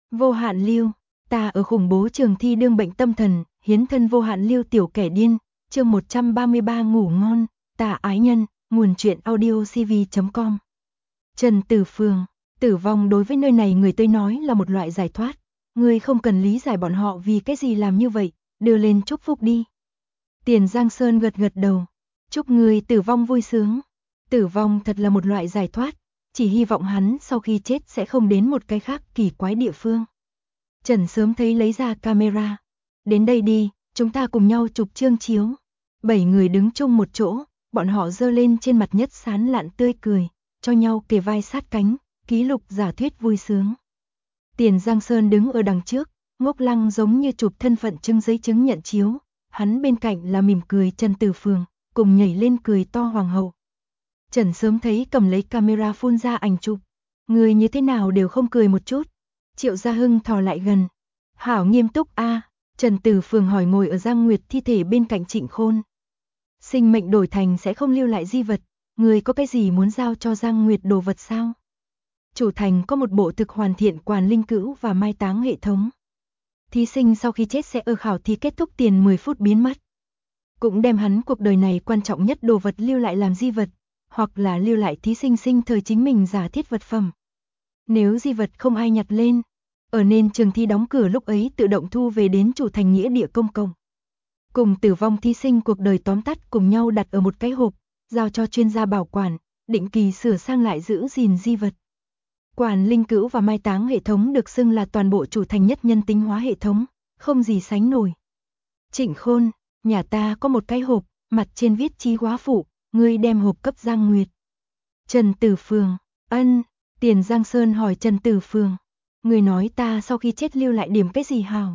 Vô hạn lưu, ta ở khủng bố trường thi đương bệnh tâm thần, hiến thân vô hạn lưu tiểu kẻ điên, chương 133 ngủ ngon, ta ái nhân, nguồn truyện audio cv.com. Trần Tử Phường, tử vong đối với nơi này người tới nói là một loại giải thoát, ngươi không cần lý giải bọn họ vì cái gì làm như vậy, đưa lên chúc phúc đi. Tiền Giang Sơn gật gật đầu, chúc ngươi tử vong vui sướng. Tử vong thật là một loại giải thoát, chỉ hy vọng hắn sau khi chết sẽ không đến một cái khác kỳ quái địa phương. Trần sớm thấy lấy ra camera. Đến đây đi, chúng ta cùng nhau chụp chương chiếu. 7 người đứng chung một chỗ, bọn họ giơ lên trên mặt nhất sán lạn tươi cười, cho nhau kề vai sát cánh, ký lục giả thuyết vui sướng. Tiền Giang Sơn đứng ở đằng trước, ngốc lăng giống như chụp thân phận chứng giấy chứng nhận chiếu, hắn bên cạnh là mỉm cười Trần Tử Phường, cùng nhảy lên cười to hoàng hậu. Trần sớm thấy cầm lấy camera phun ra ảnh chụp, người như thế nào đều không cười một chút. Triệu Gia Hưng thò lại gần. Hảo nghiêm túc a. Trần Tử Phường hỏi ngồi ở Giang Nguyệt thi thể bên cạnh Trịnh Khôn. Sinh mệnh đổi thành sẽ không lưu lại di vật, người có cái gì muốn giao cho Giang Nguyệt đồ vật sao? Chủ thành có một bộ thực hoàn thiện quản linh cữu và mai táng hệ thống. Thí sinh sau khi chết sẽ ở khảo thí kết thúc tiền 10 phút biến mất. Cũng đem hắn cuộc đời này quan trọng nhất đồ vật lưu lại làm di vật, hoặc là lưu lại thí sinh sinh thời chính mình giả thiết vật phẩm. Nếu di vật không ai nhặt lên, ở nên trường thi đóng cửa lúc ấy tự động thu về đến chủ thành nghĩa địa công cộng. Cùng tử vong thí sinh cuộc đời tóm tắt cùng nhau đặt ở một cái hộp, giao cho chuyên gia bảo quản, định kỳ sửa sang lại giữ gìn di vật. Quản linh cữu và mai táng hệ thống được xưng là toàn bộ chủ thành nhất nhân tính hóa hệ thống, không gì sánh nổi. Trịnh Khôn, nhà ta có một cái hộp, mặt trên viết chí hóa phụ, ngươi đem hộp cấp Giang Nguyệt. Trần Tử Phường, ân. Tiền Giang Sơn hỏi Trần Tử Phường, người nói ta sau khi chết lưu lại điểm cái gì hào?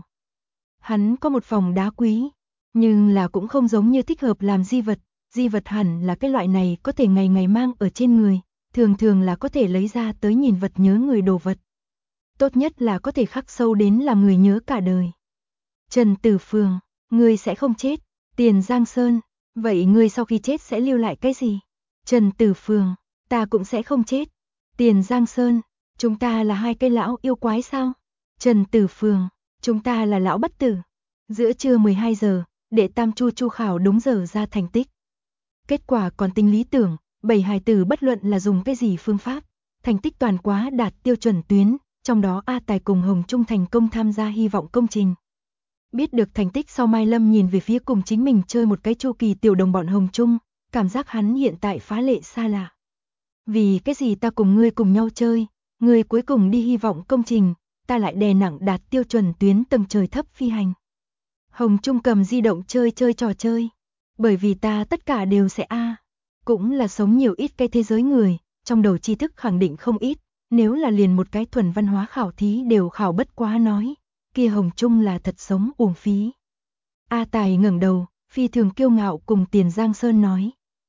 Hắn có một phòng đá quý, nhưng là cũng không giống như thích hợp làm di vật hẳn là cái loại này có thể ngày ngày mang ở trên người, thường thường là có thể lấy ra tới nhìn vật nhớ người đồ vật. Tốt nhất là có thể khắc sâu đến làm người nhớ cả đời. Trần Tử Phường, ngươi sẽ không chết. Tiền Giang Sơn, vậy ngươi sau khi chết sẽ lưu lại cái gì? Trần Tử Phường, ta cũng sẽ không chết. Tiền Giang Sơn, chúng ta là hai cây lão yêu quái sao? Trần Tử Phường, chúng ta là lão bất tử. Giữa trưa 12 giờ, đệ tam chu khảo đúng giờ ra thành tích. Kết quả còn tính lý tưởng, 7 hài tử bất luận là dùng cái gì phương pháp, thành tích toàn quá đạt tiêu chuẩn tuyến, trong đó A Tài cùng Hồng Trung thành công tham gia hy vọng công trình. Biết được thành tích sau Mai Lâm nhìn về phía cùng chính mình chơi một cái chu kỳ tiểu đồng bọn Hồng Trung, cảm giác hắn hiện tại phá lệ xa lạ. Vì cái gì ta cùng ngươi cùng nhau chơi, ngươi cuối cùng đi hy vọng công trình, ta lại đè nặng đạt tiêu chuẩn tuyến tầng trời thấp phi hành. Hồng Trung cầm di động chơi trò chơi, bởi vì ta tất cả đều sẽ cũng là sống nhiều ít cái thế giới người, trong đầu tri thức khẳng định không ít, nếu là liền một cái thuần văn hóa khảo thí đều khảo bất quá nói, kia Hồng Trung là thật sống uổng phí. A Tài ngẩng đầu, phi thường kiêu ngạo cùng Tiền Giang Sơn nói.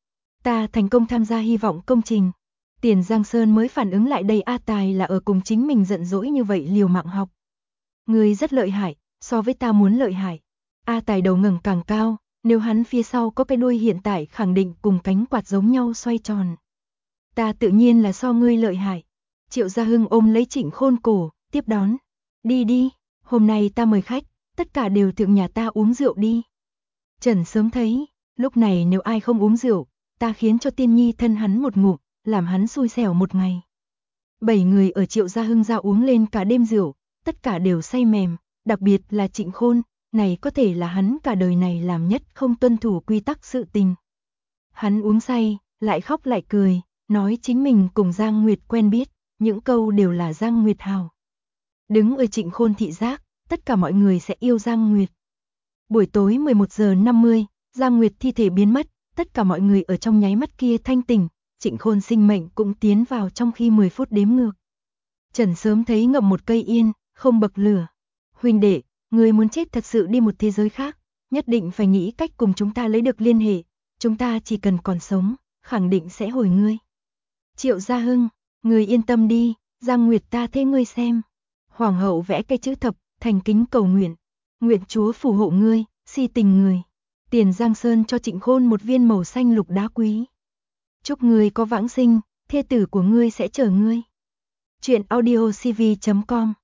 Ta thành công tham gia hy vọng công trình. Tiền Giang Sơn mới phản ứng lại đây A Tài là ở cùng chính mình giận dỗi như vậy liều mạng học. Người rất lợi hại, so với ta muốn lợi hại. A Tài đầu ngẩng càng cao, nếu hắn phía sau có cái đuôi hiện tại khẳng định cùng cánh quạt giống nhau xoay tròn. Ta tự nhiên là so ngươi lợi hại. Triệu Gia Hưng ôm lấy Trịnh Khôn cổ, tiếp đón. Đi đi, hôm nay ta mời khách, tất cả đều thượng nhà ta uống rượu đi. Trần sớm thấy, lúc này nếu ai không uống rượu, ta khiến cho Tiên Nhi thân hắn một ngụm, làm hắn xui xẻo một ngày. 7 người ở Triệu Gia Hưng ra uống lên cả đêm rượu, tất cả đều say mềm, đặc biệt là Trịnh Khôn, này có thể là hắn cả đời này làm nhất không tuân thủ quy tắc sự tình. Hắn uống say, lại khóc lại cười, nói chính mình cùng Giang Nguyệt quen biết, những câu đều là Giang Nguyệt hào. Đứng ở Trịnh Khôn thị giác, tất cả mọi người sẽ yêu Giang Nguyệt. Buổi tối 11 giờ 50, Giang Nguyệt thi thể biến mất, tất cả mọi người ở trong nháy mắt kia thanh tỉnh, Trịnh Khôn sinh mệnh cũng tiến vào trong khi 10 phút đếm ngược. Trần sớm thấy ngậm một cây yên, không bậc lửa. Huynh đệ, người muốn chết thật sự đi một thế giới khác, nhất định phải nghĩ cách cùng chúng ta lấy được liên hệ, chúng ta chỉ cần còn sống, khẳng định sẽ hồi ngươi. Triệu Gia Hưng, người yên tâm đi, Giang Nguyệt ta thế ngươi xem. Hoàng hậu vẽ cây chữ thập, thành kính cầu nguyện. Nguyện Chúa phù hộ ngươi, si tình người. Tiền Giang Sơn cho Trịnh Khôn một viên màu xanh lục đá quý. Chúc ngươi có vãng sinh, thê tử của ngươi sẽ chờ ngươi. Chuyện audio cv.com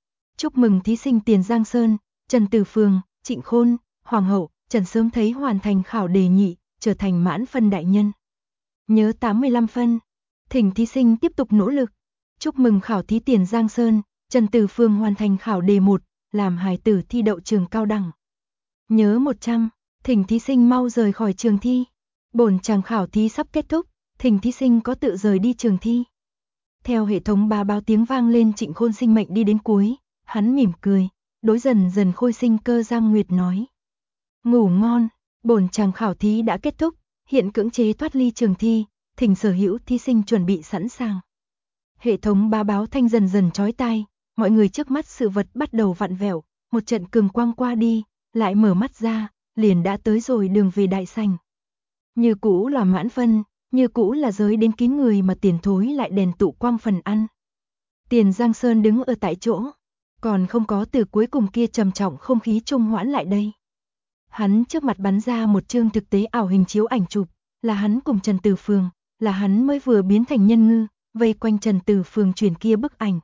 Chúc mừng thí sinh Tiền Giang Sơn, Trần Tử Phường, Trịnh Khôn, Hoàng hậu, Trần sớm thấy hoàn thành khảo đề nhị, trở thành mãn phân đại nhân. Nhớ 85 phân. Thỉnh thí sinh tiếp tục nỗ lực. Chúc mừng khảo thí Tiền Giang Sơn, Trần Tử Phường hoàn thành khảo đề 1, làm hài tử thi đậu trường cao đẳng. Nhớ 100. Thỉnh thí sinh mau rời khỏi trường thi. Bổn chàng khảo thí sắp kết thúc, thỉnh thí sinh có tự rời đi trường thi. Theo hệ thống báo tiếng vang lên, Trịnh Khôn sinh mệnh đi đến cuối, hắn mỉm cười, đối Dần Dần Khôi sinh cơ Giang Nguyệt nói. Ngủ ngon, bổn chàng khảo thí đã kết thúc, hiện cưỡng chế thoát ly trường thi, thỉnh sở hữu thí sinh chuẩn bị sẵn sàng. Hệ thống báo thanh dần dần chói tai, mọi người trước mắt sự vật bắt đầu vặn vẹo, một trận cường quang qua đi, lại mở mắt ra, liền đã tới rồi đường về đại sảnh. Như cũ là mãn phân, như cũ là giới đến kín người mà Tiền Thối lại đèn tụ quang phần ăn. Tiền Giang Sơn đứng ở tại chỗ, còn không có từ cuối cùng kia trầm trọng không khí trung hoãn lại đây. Hắn trước mặt bắn ra một chương thực tế ảo hình chiếu ảnh chụp, là hắn cùng Trần Tử Phường, là hắn mới vừa biến thành nhân ngư, vây quanh Trần Tử Phường chuyển kia bức ảnh.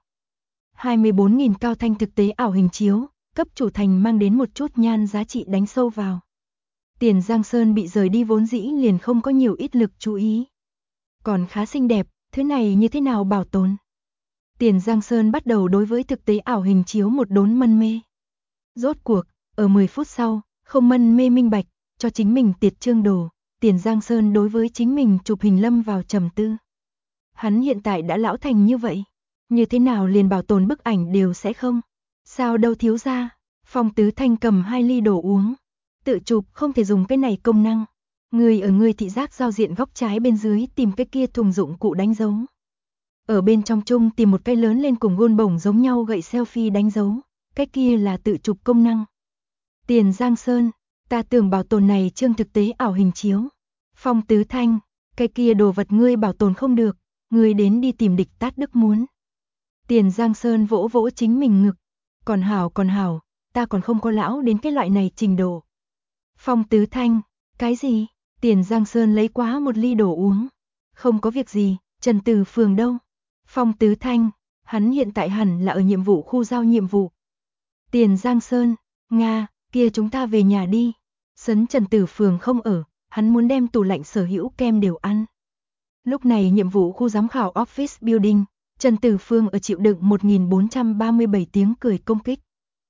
24.000 cao thanh thực tế ảo hình chiếu, cấp chủ thành mang đến một chút nhan giá trị đánh sâu vào. Tiền Giang Sơn bị rời đi vốn dĩ liền không có nhiều ít lực chú ý. Còn khá xinh đẹp, thứ này như thế nào bảo tồn? Tiền Giang Sơn bắt đầu đối với thực tế ảo hình chiếu một đốn mân mê. Rốt cuộc, ở 10 phút sau, không mân mê minh bạch, cho chính mình tiệt trương đồ, Tiền Giang Sơn đối với chính mình chụp hình lâm vào trầm tư. Hắn hiện tại đã lão thành như vậy, như thế nào liền bảo tồn bức ảnh đều sẽ không? Sao đâu thiếu gia? Phong Tứ Thanh cầm 2 ly đồ uống. Tự chụp không thể dùng cái này công năng. Người ở người thị giác giao diện góc trái bên dưới tìm cái kia thùng dụng cụ đánh dấu. Ở bên trong chung tìm một cái lớn lên cùng gôn bổng giống nhau gậy selfie đánh dấu. Cái kia là tự chụp công năng. Tiền Giang Sơn, ta tưởng bảo tồn này chương thực tế ảo hình chiếu. Phong Tứ Thanh, cái kia đồ vật ngươi bảo tồn không được, ngươi đến đi tìm địch tát đức muốn. Tiền Giang Sơn vỗ vỗ chính mình ngực. Còn hảo, ta còn không có lão đến cái loại này trình độ. Phong Tứ Thanh, cái gì? Tiền Giang Sơn lấy quá một ly đồ uống. Không có việc gì, Trần Tử Phường đâu? Phong Tứ Thanh, hắn hiện tại hẳn là ở nhiệm vụ khu giao nhiệm vụ. Tiền Giang Sơn, Nga, kia chúng ta về nhà đi. Sấn Trần Tử Phường không ở, hắn muốn đem tủ lạnh sở hữu kem đều ăn. Lúc này nhiệm vụ khu giám khảo Office Building, Trần Tử Phường ở chịu đựng 1437 tiếng cười công kích.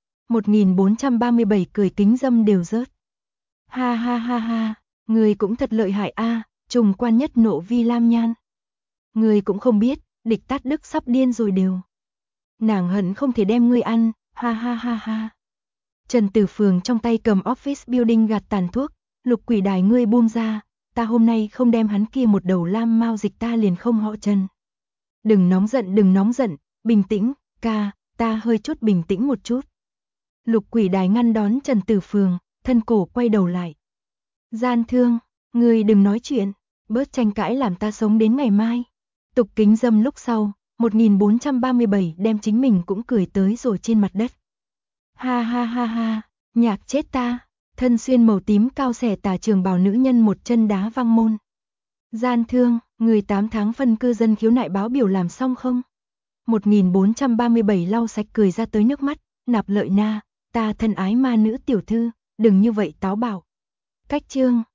1437 cười kính dâm đều rớt. Ha ha ha ha, người cũng thật lợi hại a, trùng quan nhất nộ vi lam nhan. Người cũng không biết, địch tát đức sắp điên rồi đều. Nàng hận không thể đem ngươi ăn, ha ha ha ha. Trần Tử Phường trong tay cầm Office Building gạt tàn thuốc, Lục Quỷ Đài ngươi buông ra, ta hôm nay không đem hắn kia một đầu lam mao dịch ta liền không họ Trần. Đừng nóng giận, bình tĩnh, ca, ta hơi chút bình tĩnh một chút. Lục Quỷ Đài ngăn đón Trần Tử Phường, thân cổ quay đầu lại. Gian thương, ngươi đừng nói chuyện, bớt tranh cãi làm ta sống đến ngày mai. Tục kính dâm lúc sau, 1437 đem chính mình cũng cười tới rồi trên mặt đất. Ha ha ha ha, nhạc chết ta, thân xuyên màu tím cao xẻ tà trường bào nữ nhân một chân đá văng môn. Gian thương, người 8 tháng phân cư dân khiếu nại báo biểu làm xong không? 1437 lau sạch cười ra tới nước mắt, Nạp Lợi Na, ta thân ái ma nữ tiểu thư, đừng như vậy táo bạo. Cách chương